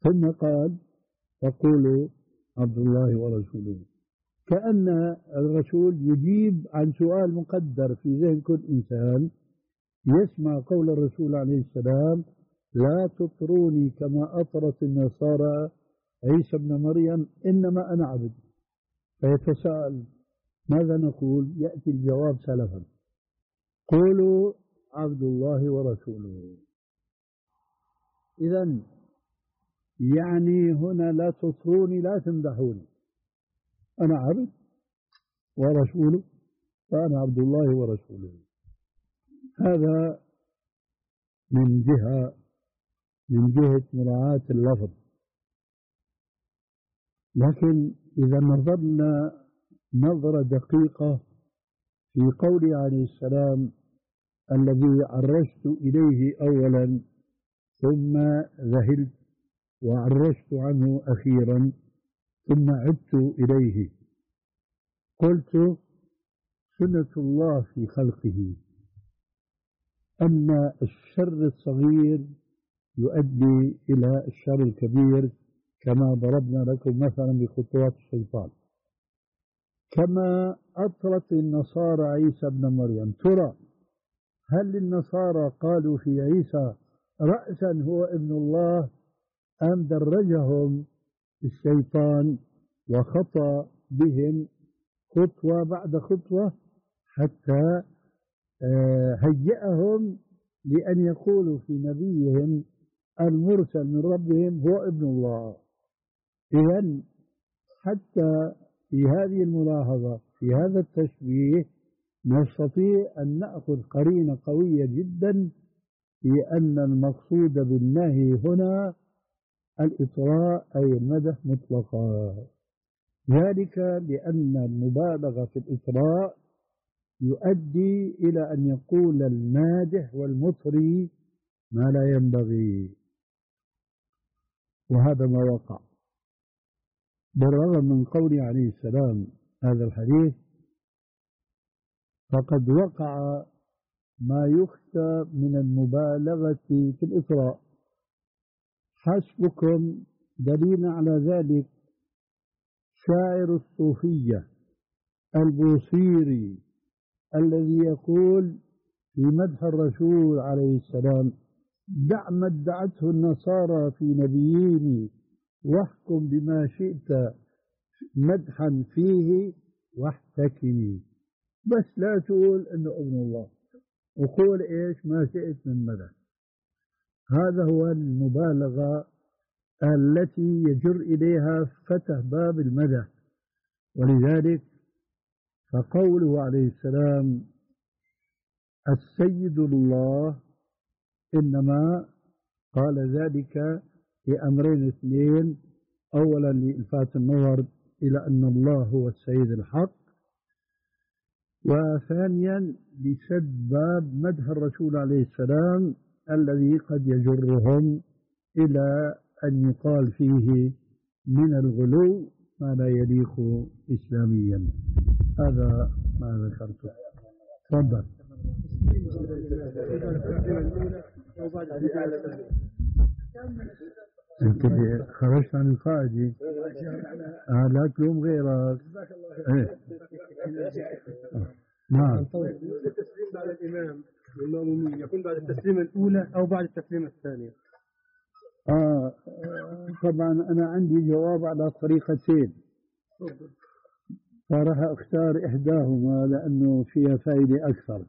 ثم قال فقولوا عبد الله ورسوله، كأن الرسول يجيب عن سؤال مقدر في ذهن كل إنسان يسمع قول الرسول عليه السلام لا تطروني كما أطرت النصارى عيسى ابن مريم إنما أنا عبد، فيتساءل ماذا نقول؟ يأتي الجواب سلفا، قولوا عبد الله ورسوله. إذا يعني هنا لا تطروني، لا تمدحوني، أنا عبد ورسوله، فأنا عبد الله ورسوله. هذا من جهة من جهة مراعاة اللفظ. لكن إذا نظرنا نظرة دقيقة في قوله عليه السلام الذي عرجت إليه أولا ثم ذهلت وعرجت عنه أخيرا ثم عدت إليه، قلت سنة الله في خلقه أن الشر الصغير يؤدي إلى الشر الكبير، كما ضربنا لكم مثلا بخطوات الشيطان. كما أطرت النصارى عيسى ابن مريم، ترى هل النصارى قالوا في عيسى رأسا هو ابن الله أم درجهم الشيطان وخطأ بهم خطوة بعد خطوة حتى هيئهم لأن يقولوا في نبيهم المرسل من ربهم هو ابن الله؟ إذن حتى في هذه الملاحظة في هذا التشبيه نستطيع أن نأخذ قرينة قوية جدا في أن المقصود بالنهي هنا الإطراء أي المدح مطلقا، ذلك لأن المبالغة في الإطراء يؤدي إلى أن يقول المادح والمطري ما لا ينبغي، وهذا ما وقع. بالرغم من قوله عليه السلام هذا الحديث فقد وقع ما يخشى من المبالغة في الإطراء. حسبكم دليل على ذلك شاعر الصوفية البوصيري الذي يقول في مدح الرسول عليه السلام دع ما ادعته النصارى في نبيين واحكم بما شئت مدحا فيه واحتكمي، بس لا تقول انه ابن الله، وقول ايش ما شئت من مدح. هذا هو المبالغة التي يجر إليها فتح باب المدح. ولذلك فقوله عليه السلام السيد الله إنما قال ذلك لأمرين اثنين، أولا لإلفات النظر إلى أن الله هو السيد الحق، وثانيا لسد باب مدح الرسول عليه السلام الذي قد يجرهم إلى أن يقال فيه من الغلو ما لا يليق إسلاميا. هذا ما ذكرته. تفضل. انت خرجت عن القاعدة آه لا تلوم غيرك. ايه نعم. التسليم بعد الإمام والمأمومين يكون بعد التسليمة الأولى أو بعد التسليمة الثانية؟ آه طبعا أنا عندي جواب على طريقتين، فراح أختار إحداهما لأنه فيها فائدة أكثر.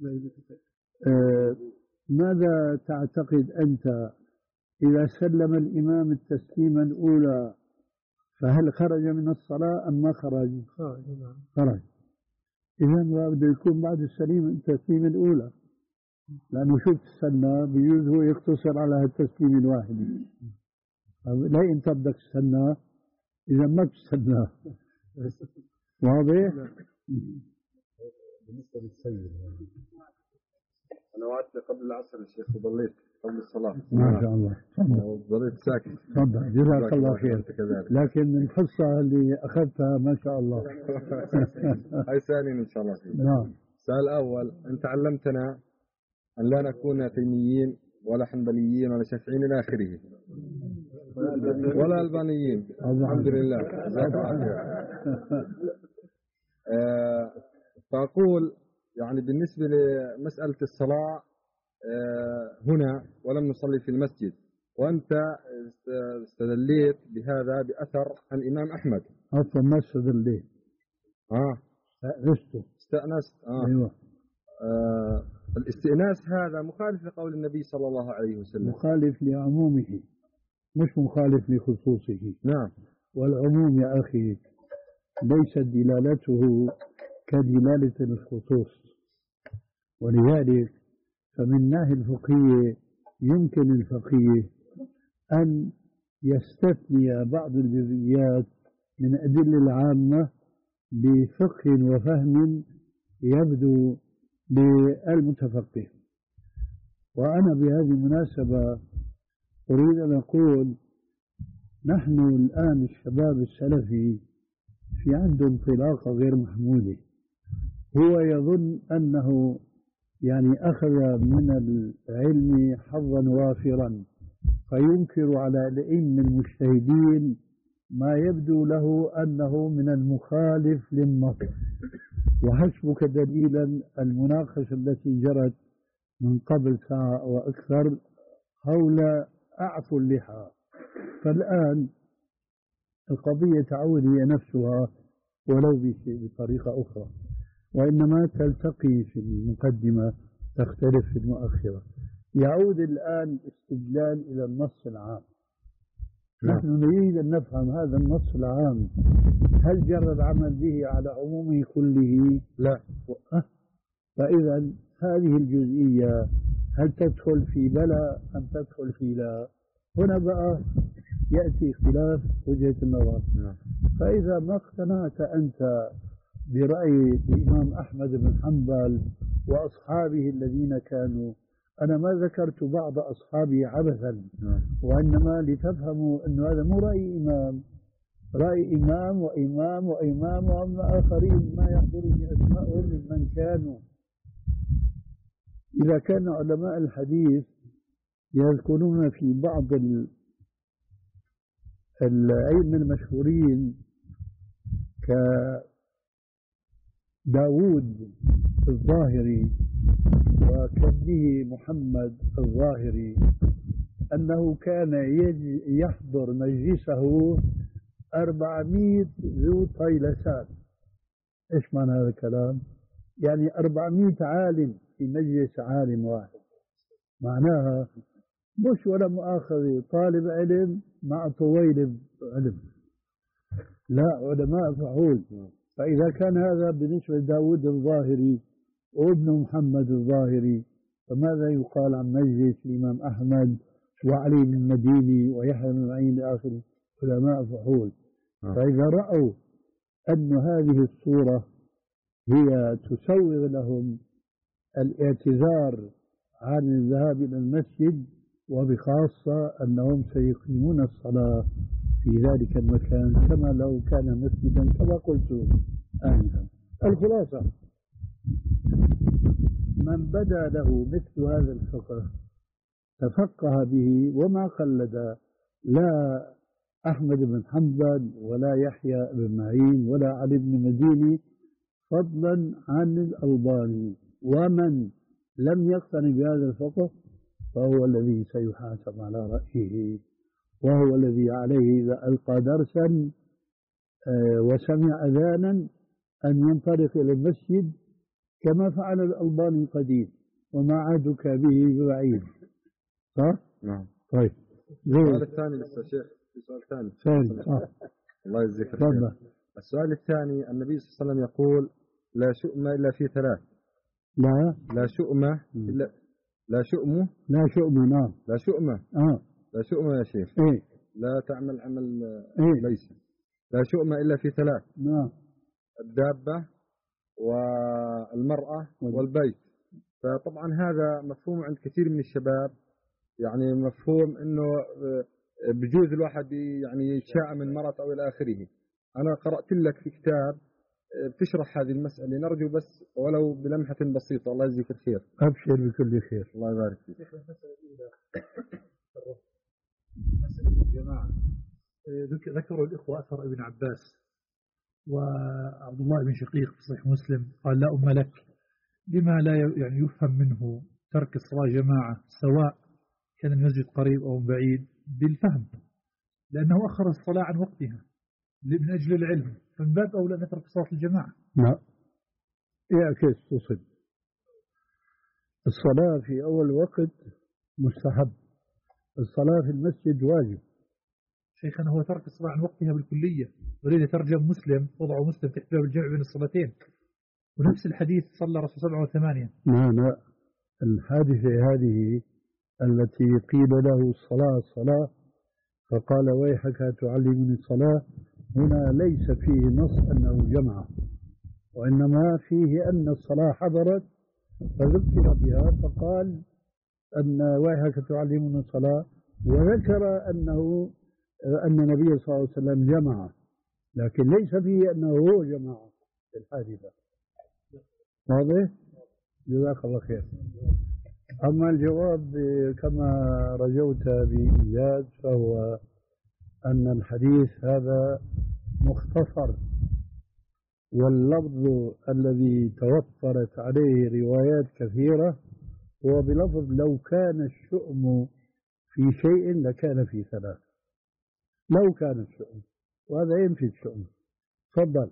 آه ماذا تعتقد أنت إذا سلم الإمام التسليمة الأولى فهل خرج من الصلاة أم ما خرج؟ خرج. إذا بده يكون بعد السليم التسليمة الأولى، لأنه شو تستنى؟ بيجوز هو يقتصر على التسليم الواحد. لا أنت بدك تستناه، إذا ما تستناه. واضح؟ بالنسبة للسيد أنا وعدت قبل العصر يا شيخ وضليت قبل الصلاة. ما شاء الله. وضليت ساكت. تفضل جزاك الله خير. لكن الحصة اللي أخذتها ما شاء الله. هاي سالين إن شاء الله فيه. نعم. السؤال الأول أنت علمتنا أن لا نكون تيميين ولا حنبليين ولا شافعيين إلى آخره. ولا ألبانيين الحمد لله. آه فأقول يعني بالنسبة لمسألة الصلاة آه هنا ولم نصلي في المسجد، وأنت استدليت بهذا بأثر عن الإمام أحمد. أصلا ما استدليت، آه استأنسته استأنست آه. أيوة. آه الاستئناس هذا مخالف لقول النبي صلى الله عليه وسلم، مخالف لعمومه مش مخالف لخصوصه. نعم. والعموم يا أخي ليست دلالته كدلالة الخصوص، ولذلك فمن الناحية الفقهية يمكن الفقيه أن يستثني بعض الجزئيات من الأدلة العامة بفقه وفهم يبدو للمتفقه. وأنا بهذه المناسبة أريد أن أقول نحن الآن الشباب السلفي في عنده انطلاقة غير محمودة. هو يظن أنه يعني أخذ من العلم حظا وافرا، فينكر على الأئمة المجتهدين ما يبدو له أنه من المخالف للنص. وحسبك دليلا المناقشة التي جرت من قبل ساعة أو أكثر حول أعفو اللحى. فالآن القضية تعود هي نفسها ولو بطريقة أخرى، وإنما تلتقي في المقدمة تختلف في المؤخرة. يعود الآن استدلال إلى النص العام. نحن نريد أن نفهم هذا النص العام هل جرى العمل به على عمومه كله؟ لا. فإذا هذه الجزئية هل تدخل في بلى أم تدخل في لا؟ هنا بقى يأتي اختلاف وجهة النظر. فإذا ما اقتنعت أنت برأي الإمام أحمد بن حنبل وأصحابه الذين كانوا، أنا ما ذكرت بعض أصحابه عبثا، وإنما لتفهموا أن هذا مو رأي إمام، رأي إمام وإمام وإمام وأما آخرين ما يحضرني أسماءهم ممن كانوا. إذا كان علماء الحديث يذكرون في بعض الأئمة المشهورين كداود الظاهري وكابنه محمد الظاهري أنه كان يحضر مجلسه أربعمائة ذو طيلسان. إيش معنى هذا الكلام؟ يعني أربعمائة عالم في مجلس عالم واحد، معناها مش ولا مؤاخذة طالب علم مع طويل علم، لا، علماء فحول. فإذا كان هذا بالنسبة لداود الظاهري وابن محمد الظاهري، فماذا يقال عن مجلس الإمام أحمد وعلي بن المديني ويحيى بن معين آخر علماء فحول؟ فإذا رأوا أن هذه الصورة هي تسوغ لهم الاعتذار عن الذهاب إلى المسجد، وبخاصة أنهم سيقيمون الصلاة في ذلك المكان كما لو كان مسجدا كما قلت آنفا. الخلاصة من بدا له مثل هذا الفقه تفقه به وما قلد لا أحمد بن حنبل ولا يحيى بن معين ولا علي بن مديني، فضلا عن الألباني. ومن لم يقتنع بهذا الفقه فهو الذي سيحاسب على رأيه، وهو الذي عليه إذا ألقى درسا وسمع أذانا أن ينطلق إلى المسجد كما فعل الألباني القديم، وما عادك به ببعيد. صح؟ نعم. طيب. السؤال الثاني لسه شيخ، في سؤال ثاني. ثاني صح. الله يجزيك الخير. السؤال الثاني، النبي صلى الله عليه وسلم يقول لا شؤم إلا في ثلاث. لا لا شؤمة إلا لا شؤمه لا شؤمة. نعم. لا شؤمة. آه. لا شؤمة يا شيخ. إيه. لا تعمل عمل إيه؟ ليس. لا شؤمة إلا في ثلاث. نعم. الدابة والمرأة والبيت. فطبعا هذا مفهوم عند كثير من الشباب، يعني مفهوم انه بجوز الواحد يعني يتشاءم من مرض او الى اخره. انا قرأت لك في كتاب بتشرح هذه المسألة، نرجو بس ولو بلمحة بسيطة. الله يجزيك الخير. ابشر بكل خير. الله يبارك فيك. مسألة الجماعة ذكروا الإخوة أثر ابن عباس وعبد الله بن شقيق في صحيح مسلم قال لا أم لك لما لا يعني يفهم منه ترك الصلاة جماعة سواء كان المسجد قريب أو بعيد بالفهم، لأنه أخر الصلاة عن وقتها من أجل العلم، فمن باب أولى نترك صلاة الجماعة. لا يعكس تصب. الصلاة في أول وقت مستحب، الصلاة في المسجد واجب. شيخنا هو ترك الصلاة عن وقتها بالكلية، ولذا ترجم مسلم وضعوا مسلم تحت باب الجمع بين الصلاتين، ونفس الحديث صلى رسول سبعة وثمانية. لا لا، الحادثة هذه التي قيل له الصلاة الصلاة فقال ويحك تعلمني الصلاة، هنا ليس فيه نص أنه جمع، وإنما فيه أن الصلاة حضرت فذكر بها فقال أن ويحك تعلمني الصلاة، وذكر أنه أن النبي صلى الله عليه وسلم جمع، لكن ليس فيه أنه هو جمع في الحادثة. واضح؟ جزاك الله خير. أما الجواب كما رجوت بإيجاد فهو أن الحديث هذا مختصر، واللفظ الذي توفرت عليه روايات كثيرة هو بلفظ لو كان الشؤم في شيء لكان في ثلاث، لو كان الشؤم، وهذا ينفي الشؤم. تفضل.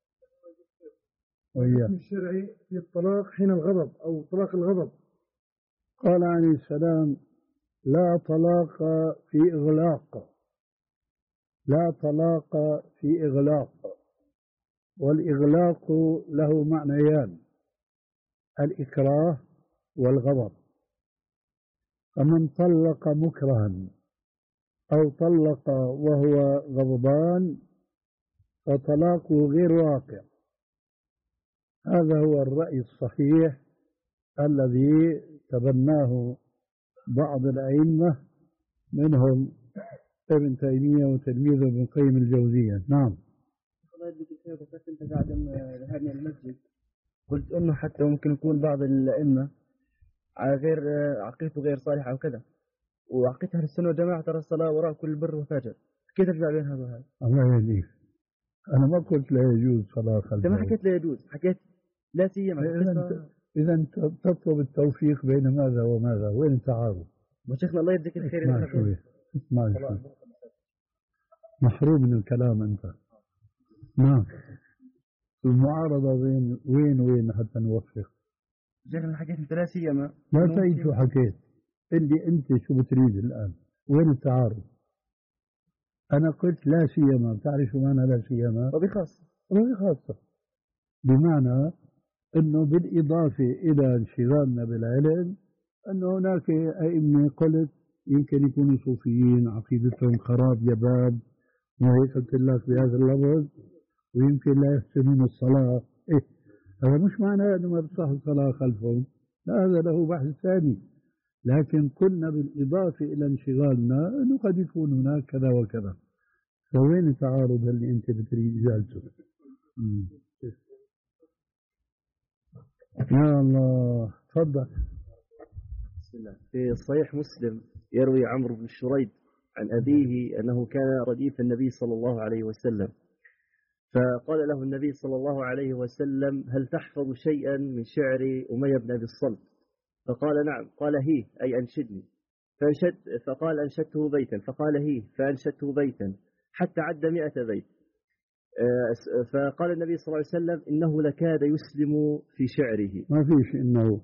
الحكم الشرعي في الطلاق حين الغضب أو طلاق الغضب. قال عليه السلام لا طلاق في إغلاق، لا طلاق في إغلاق، والإغلاق له معنيان، الإكراه والغضب. فمن طلق مكرها أو طلق وهو غضبان فطلاقه غير واقع. هذا هو الرأي الصحيح الذي تبناه بعض الأئمة منهم ابن تيمية وتلميذه ابن قيم الجوزية. نعم. بس أنت قاعد ذهبنا المسجد قلت إنه حتى ممكن يكون بعض الأئمة على غير عقيدته غير صالحة أو كذا، وعقيدة أهل السنة والجماعة ترى الصلاة وراء كل بر وفجر، كيف ترجع بين هذا وهذا؟ الله يهديك، أنا ما قلت لا يجوز صلاة خلفه. أنت ما حكيت لا يجوز، حكيت لا سيما. إذا أنت تطلب التوفيق بين ماذا وماذا، وين التعارض؟ وشيخنا الله يجزيك الخير. ما شوي ما شوي محروم من الكلام أنت. نعم. المعارضة بين وين وين حتى نوفق. شيخنا حكيت أنت لا سيما. لا تعيد شو حكيت، اللي أنت شو بتريد الآن، وين التعارض؟ أنا قلت لا سيما، بتعرف شو معنى لا سيما؟ وبخاصة. وبخاصة بمعنى أنه بالإضافة إلى انشغالنا بالعلم أن هناك أئمة قلت يمكن يكونوا صوفيين عقيدتهم خراب يباب وهيك قلت لك بهذا اللفظ، ويمكن لا يحسنون الصلاة. إيه هذا مش معناه أنه ما بتصح الصلاة خلفهم، لا، هذا له بحث ثاني، لكن قلنا بالإضافة إلى انشغالنا أنه قد يكون هناك كذا وكذا. فوين التعارض اللي أنت بتريد إزالته؟ يا الله. تفضل. بسم الله. في صحيح مسلم يروي عمرو بن شريد عن أبيه أنه كان رديف النبي صلى الله عليه وسلم، فقال له النبي صلى الله عليه وسلم هل تحفظ شيئا من شعر أمية بن أبي الصلت؟ فقال نعم. قال هي أي أنشدني. فأنشد فقال أنشدته بيتا، فقال هي فأنشدته بيتا حتى عد مئة بيت. فقال النبي صلى الله عليه وسلم إنه لكاد يسلم في شعره. ما فيش إنه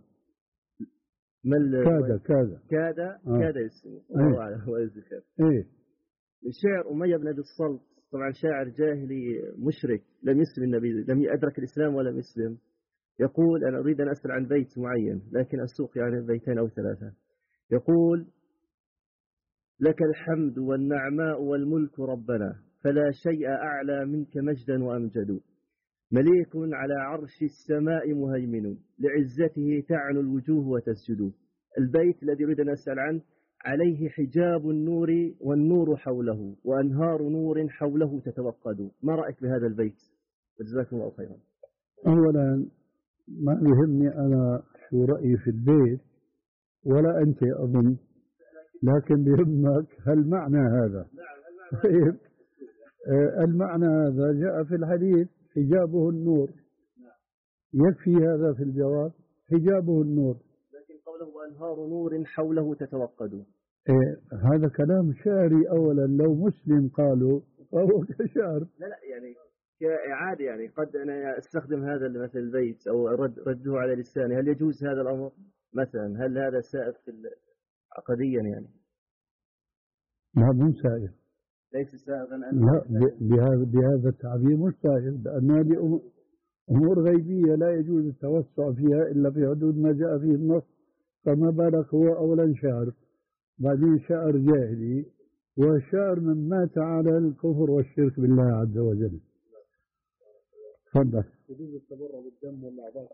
كاد كاد كاد آه. كاد يسلم. الله أعلم هو الذكر. إيه. شعر أمية بن أبي الصلت طبعا شاعر جاهلي مشرك لم يسلم النبي، لم يدرك الإسلام ولم يسلم. يقول أنا أريد أن أسأل عن بيت معين لكن أسوق يعني بيتين أو ثلاثة. يقول لك الحمد والنعماء والملك ربنا، فلا شيء أعلى منك مجدا وأمجد، مليك على عرش السماء مهيمن، لعزته تعنو الوجوه وتسجد. البيت الذي أريد أن أسأل عنه عليه حجاب النور والنور حوله وأنهار نور حوله تتوقد. ما رأيك بهذا البيت؟ جزاكم الله خيرا. أولا ما يهمني أنا شو رأيي في البيت ولا أنت أظن، لكن بيهمك هل معنى هذا؟ طيب آه، المعنى هذا جاء في الحديث حجابه النور، يكفي هذا في الجواب، حجابه النور. لكن قوله أنهار نور حوله تتوقد، إيه هذا كلام شعري أولا، لو مسلم قالوا فهو كشعر. لا لا يعني كإعادة، يعني قد أنا أستخدم هذا مثل البيت أو رد رده على لساني، هل يجوز هذا الأمر مثلا؟ هل هذا سائغ في عقديا يعني؟ لا مو سائغ، ليس سائغا أن لا بهذا بهذا التعبير مش سائغ، لأن هذه أمور غيبية لا يجوز التوسع فيها إلا في حدود ما جاء فيه النص، فما بالك هو أولا شعر، بعدين شعر جاهلي، والشعر من مات على الكفر والشرك بالله عز وجل. تفضل. يجوز التبرع بالدم والأعضاء؟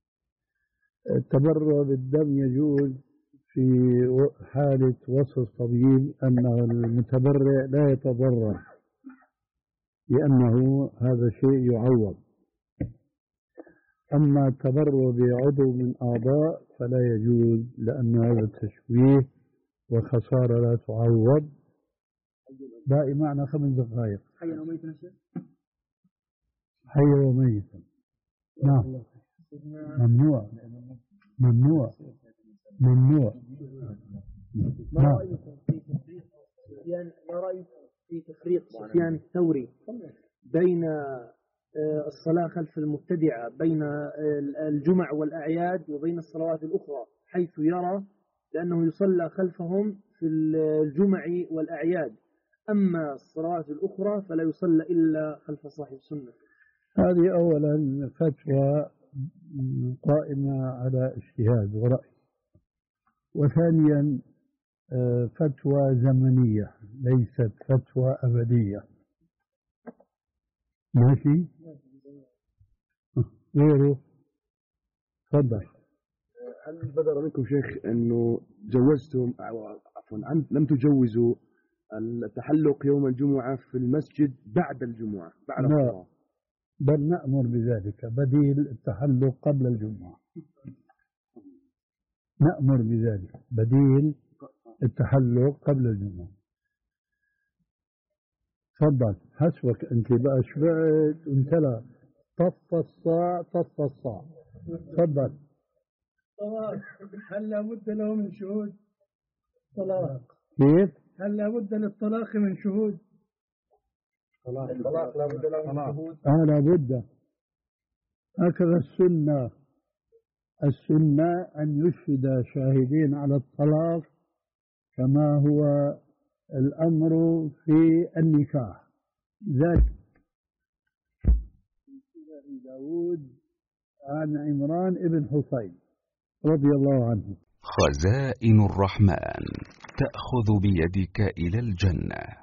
التبرع بالدم يجوز في حالة وصف الطبيب أن المتبرع لا يتضرر، لأنه هذا شيء يعوض. أما التبرع بعضو من أعضاء فلا يجوز، لأن هذا تشويه وخسارة لا تعوض. باقي معنا خمس دقائق. حيا وميتا شيء؟ حيا وميتا، نعم. ممنوع ممنوع ممنوع. ما رأيكم في تفريق سفيان ما رأيكم في تفريق سفيان الثوري بين الصلاة خلف المبتدعة بين الجمع والأعياد وبين الصلوات الأخرى، حيث يرى لأنه يصلى خلفهم في الجمع والأعياد، أما الصلوات الأخرى فلا يصلى إلا خلف صاحب السنة؟ هذه أولا فتوى قائمة على اجتهاد ورأي، وثانيا فتوى زمنية ليست فتوى أبدية. ماشي؟ غيره؟ تفضل. هل بدر منكم شيخ أنه جوزتم أو عفوا لم تجوزوا التحلق يوم الجمعة في المسجد بعد الجمعة بعد لا الصلاة؟ بل نأمر بذلك، بديل التحلق قبل الجمعة، نأمر بذلك بديل التحلق قبل الجمعة. تفضل حسبك أنت بقى، شبعت وانتلى، طف الصاع طف الصاع. تفضل. هل لابد له من شهود طلاق؟ كيف؟ هل لابد للطلاق من شهود؟ الطلاق لابد له من شهود. آه لابد، هكذا السنة. السنة أن يشهد شاهدين على الطلاق كما هو الأمر في النكاح. ذلك داود عن عمران ابن حصين رضي الله عنه. خزائن الرحمن تأخذ بيدك إلى الجنة.